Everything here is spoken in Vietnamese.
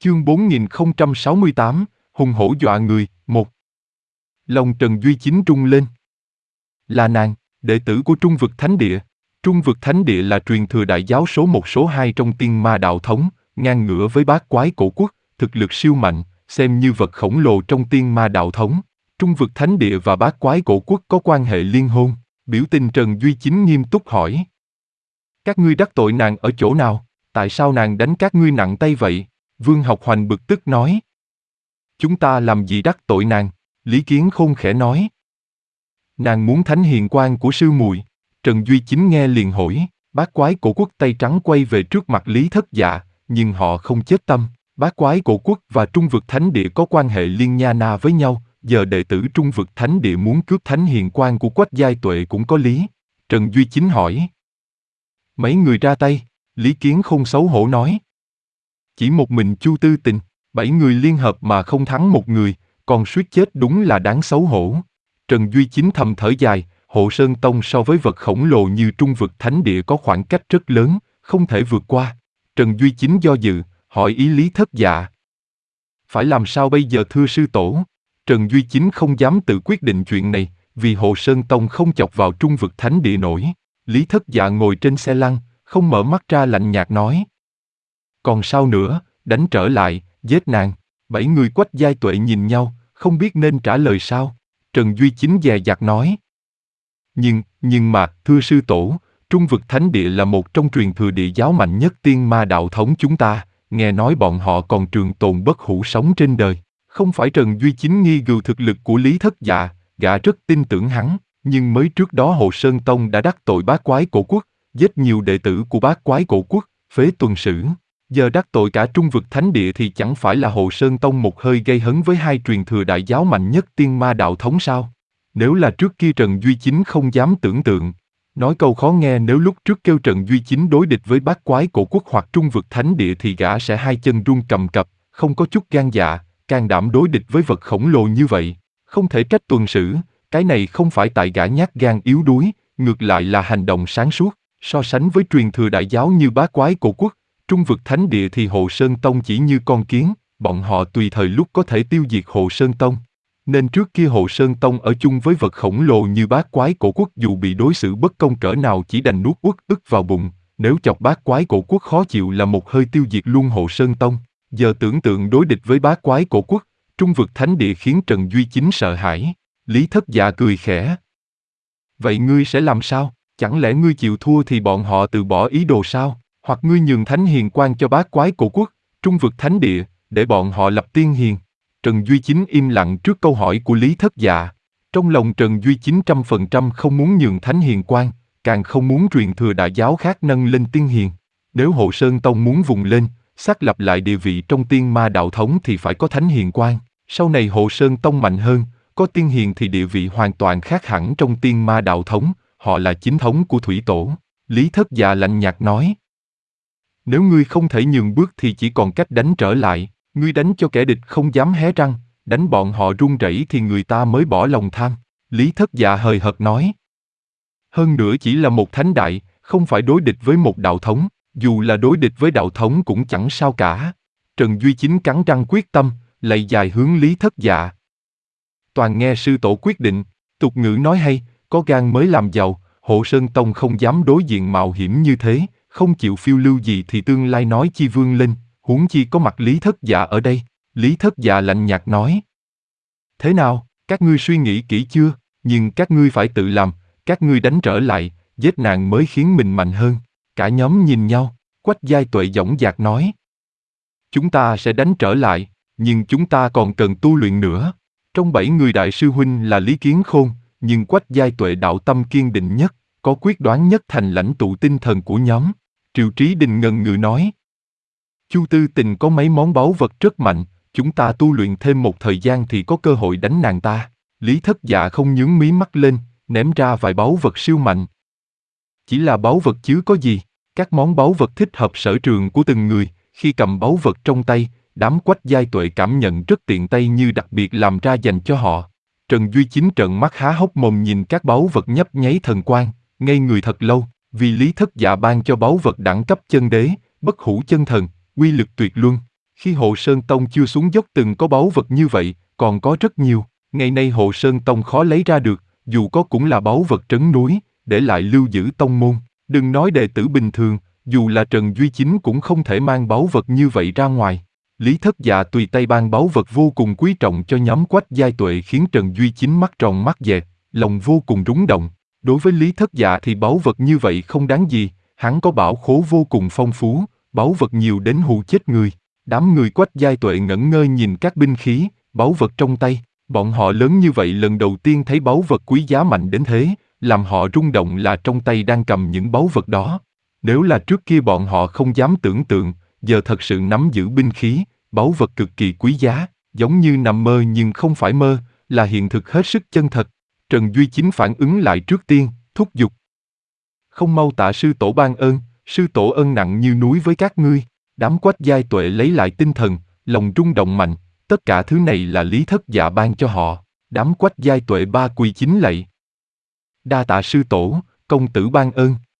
Chương 4068, hùng hổ dọa người, 1. Lòng Trần Duy Chính rung lên. Là nàng, đệ tử của Trung Vực Thánh Địa. Trung Vực Thánh Địa là truyền thừa đại giáo số 1 số 2 trong Tiên Ma đạo thống, ngang ngửa với Bát Quái Cổ Quốc, thực lực siêu mạnh, xem như vật khổng lồ trong Tiên Ma đạo thống. Trung Vực Thánh Địa và Bát Quái Cổ Quốc có quan hệ liên hôn. Biểu tình Trần Duy Chính nghiêm túc hỏi. Các ngươi đắc tội nàng ở chỗ nào? Tại sao nàng đánh các ngươi nặng tay vậy? Vương Học Hoành bực tức nói. Chúng ta làm gì đắc tội nàng? Lý Kiến Khôn khẽ nói. Nàng muốn thánh hiền quan của sư muội. Trần Duy Chính nghe liền hỏi. Bát Quái Cổ Quốc tay trắng quay về trước mặt Lý Thất Dạ, nhưng họ không chết tâm. Bát Quái Cổ Quốc và Trung Vực Thánh Địa có quan hệ liên nha na với nhau, giờ đệ tử Trung Vực Thánh Địa muốn cướp thánh hiền quan của Quách Giai Tuệ cũng có lý. Trần Duy Chính hỏi. Mấy người ra tay, Lý Kiến Khôn xấu hổ nói. Chỉ một mình Chu Tư Tình, 7 người liên hợp mà không thắng một người, còn suýt chết đúng là đáng xấu hổ. Trần Duy Chính thầm thở dài, Hộ Sơn Tông so với vật khổng lồ như Trung Vực Thánh Địa có khoảng cách rất lớn, không thể vượt qua. Trần Duy Chính do dự, hỏi ý Lý Thất Dạ. Phải làm sao bây giờ thưa sư tổ? Trần Duy Chính không dám tự quyết định chuyện này, vì Hộ Sơn Tông không chọc vào Trung Vực Thánh Địa nổi. Lý Thất Dạ ngồi trên xe lăn, không mở mắt ra lạnh nhạt nói. Còn sao nữa, đánh trở lại, giết nàng. 7 người Quách Giai Tuệ nhìn nhau, không biết nên trả lời sao. Trần Duy Chính dè dặt nói. Nhưng mà, thưa sư tổ, Trung Vực Thánh Địa là một trong truyền thừa địa giáo mạnh nhất Tiên Ma đạo thống chúng ta, nghe nói bọn họ còn trường tồn bất hủ sống trên đời. Không phải Trần Duy Chính nghi ngờ thực lực của Lý Thất Dạ, gã rất tin tưởng hắn, nhưng mới trước đó Hộ Sơn Tông đã đắc tội Bát Quái Cổ Quốc, giết nhiều đệ tử của Bát Quái Cổ Quốc, phế tuần sử. Giờ đắc tội cả Trung Vực Thánh Địa thì chẳng phải là Hộ Sơn Tông một hơi gây hấn với hai truyền thừa đại giáo mạnh nhất Tiên Ma đạo thống sao? Nếu là trước kia Trần Duy Chính không dám tưởng tượng. Nói câu khó nghe, nếu lúc trước kêu Trần Duy Chính đối địch với Bát Quái Cổ Quốc hoặc Trung Vực Thánh Địa thì gã sẽ hai chân run cầm cập, không có chút gan dạ, can đảm đối địch với vật khổng lồ như vậy. Không thể trách tuần sử, cái này không phải tại gã nhát gan yếu đuối, ngược lại là hành động sáng suốt. So sánh với truyền thừa đại giáo như Bát Quái Cổ Quốc, Trung Vực Thánh Địa thì Hộ Sơn Tông chỉ như con kiến, bọn họ tùy thời lúc có thể tiêu diệt Hộ Sơn Tông. Nên trước kia Hộ Sơn Tông ở chung với vật khổng lồ như Bát Quái Cổ Quốc dù bị đối xử bất công cỡ nào chỉ đành nuốt uất ức vào bụng, nếu chọc Bát Quái Cổ Quốc khó chịu là một hơi tiêu diệt luôn Hộ Sơn Tông. Giờ tưởng tượng đối địch với Bát Quái Cổ Quốc, Trung Vực Thánh Địa khiến Trần Duy Chính sợ hãi. Lý Thất Dạ cười khẽ. Vậy ngươi sẽ làm sao? Chẳng lẽ ngươi chịu thua thì bọn họ từ bỏ ý đồ sao? Hoặc ngươi nhường thánh hiền quan cho Bát Quái Cổ Quốc, Trung Vực Thánh Địa, để bọn họ lập tiên hiền? Trần Duy Chính im lặng trước câu hỏi của Lý Thất Dạ. Trong lòng Trần Duy Chính 100% không muốn nhường thánh hiền quan, càng không muốn truyền thừa đại giáo khác nâng lên tiên hiền. Nếu Hộ Sơn Tông muốn vùng lên, xác lập lại địa vị trong Tiên Ma đạo thống thì phải có thánh hiền quan. Sau này Hộ Sơn Tông mạnh hơn, có tiên hiền thì địa vị hoàn toàn khác hẳn trong Tiên Ma đạo thống, họ là chính thống của thủy tổ. Lý Thất Dạ lạnh nhạt nói. Nếu ngươi không thể nhường bước thì chỉ còn cách đánh trở lại, ngươi đánh cho kẻ địch không dám hé răng, đánh bọn họ run rẩy thì người ta mới bỏ lòng tham. Lý Thất Dạ hời hợt nói. Hơn nữa chỉ là một thánh đại, không phải đối địch với một đạo thống, dù là đối địch với đạo thống cũng chẳng sao cả. Trần Duy Chính cắn răng quyết tâm, lạy dài hướng Lý Thất Dạ. Toàn nghe sư tổ quyết định, tục ngữ nói hay, có gan mới làm giàu, Hộ Sơn Tông không dám đối diện mạo hiểm như thế, không chịu phiêu lưu gì thì tương lai nói chi vươn lên, huống chi có mặt Lý Thất Dạ ở đây. Lý Thất Dạ lạnh nhạt nói. Thế nào, các ngươi suy nghĩ kỹ chưa? Nhưng các ngươi phải tự làm, các ngươi đánh trở lại, giết nàng mới khiến mình mạnh hơn. Cả nhóm nhìn nhau, Quách Giai Tuệ dõng dạc nói. Chúng ta sẽ đánh trở lại, nhưng chúng ta còn cần tu luyện nữa. Trong 7 người đại sư huynh là Lý Kiến Khôn, nhưng Quách Giai Tuệ đạo tâm kiên định nhất, có quyết đoán nhất thành lãnh tụ tinh thần của nhóm. Triệu Trí Đình ngần ngừ nói. Chu Tư Tình có mấy món báu vật rất mạnh, chúng ta tu luyện thêm một thời gian thì có cơ hội đánh nàng ta. Lý Thất Dạ không nhướng mí mắt lên, ném ra vài báu vật siêu mạnh. Chỉ là báu vật chứ có gì, các món báu vật thích hợp sở trường của từng người, khi cầm báu vật trong tay, đám Quách Giai Tuệ cảm nhận rất tiện tay như đặc biệt làm ra dành cho họ. Trần Duy Chính trợn mắt há hốc mồm nhìn các báu vật nhấp nháy thần quang, ngây người thật lâu, vì Lý Thất Dạ ban cho báu vật đẳng cấp chân đế, bất hủ chân thần, uy lực tuyệt luân. Khi Hộ Sơn Tông chưa xuống dốc từng có báu vật như vậy, còn có rất nhiều. Ngày nay Hộ Sơn Tông khó lấy ra được, dù có cũng là báu vật trấn núi, để lại lưu giữ tông môn. Đừng nói đệ tử bình thường, dù là Trần Duy Chính cũng không thể mang báu vật như vậy ra ngoài. Lý Thất Dạ tùy tay ban báu vật vô cùng quý trọng cho nhóm Quách Giai Tuệ khiến Trần Duy Chính mắt tròn mắt dẹt, lòng vô cùng rúng động. Đối với Lý Thất Dạ thì báu vật như vậy không đáng gì, hắn có bảo khố vô cùng phong phú, báu vật nhiều đến hù chết người. Đám người Quách Giai Tuệ ngẩn ngơ nhìn các binh khí, báu vật trong tay, bọn họ lớn như vậy lần đầu tiên thấy báu vật quý giá mạnh đến thế, làm họ rung động là trong tay đang cầm những báu vật đó. Nếu là trước kia bọn họ không dám tưởng tượng, giờ thật sự nắm giữ binh khí, báu vật cực kỳ quý giá, giống như nằm mơ nhưng không phải mơ, là hiện thực hết sức chân thật. Trần Duy Chính phản ứng lại trước tiên, thúc giục. Không mau tạ sư tổ ban ơn, sư tổ ân nặng như núi với các ngươi. Đám Quách Giai Tuệ lấy lại tinh thần, lòng rung động mạnh, tất cả thứ này là Lý Thất Dạ ban cho họ. Đám Quách Giai Tuệ ba quỳ chính lạy. Đa tạ sư tổ, công tử ban ơn.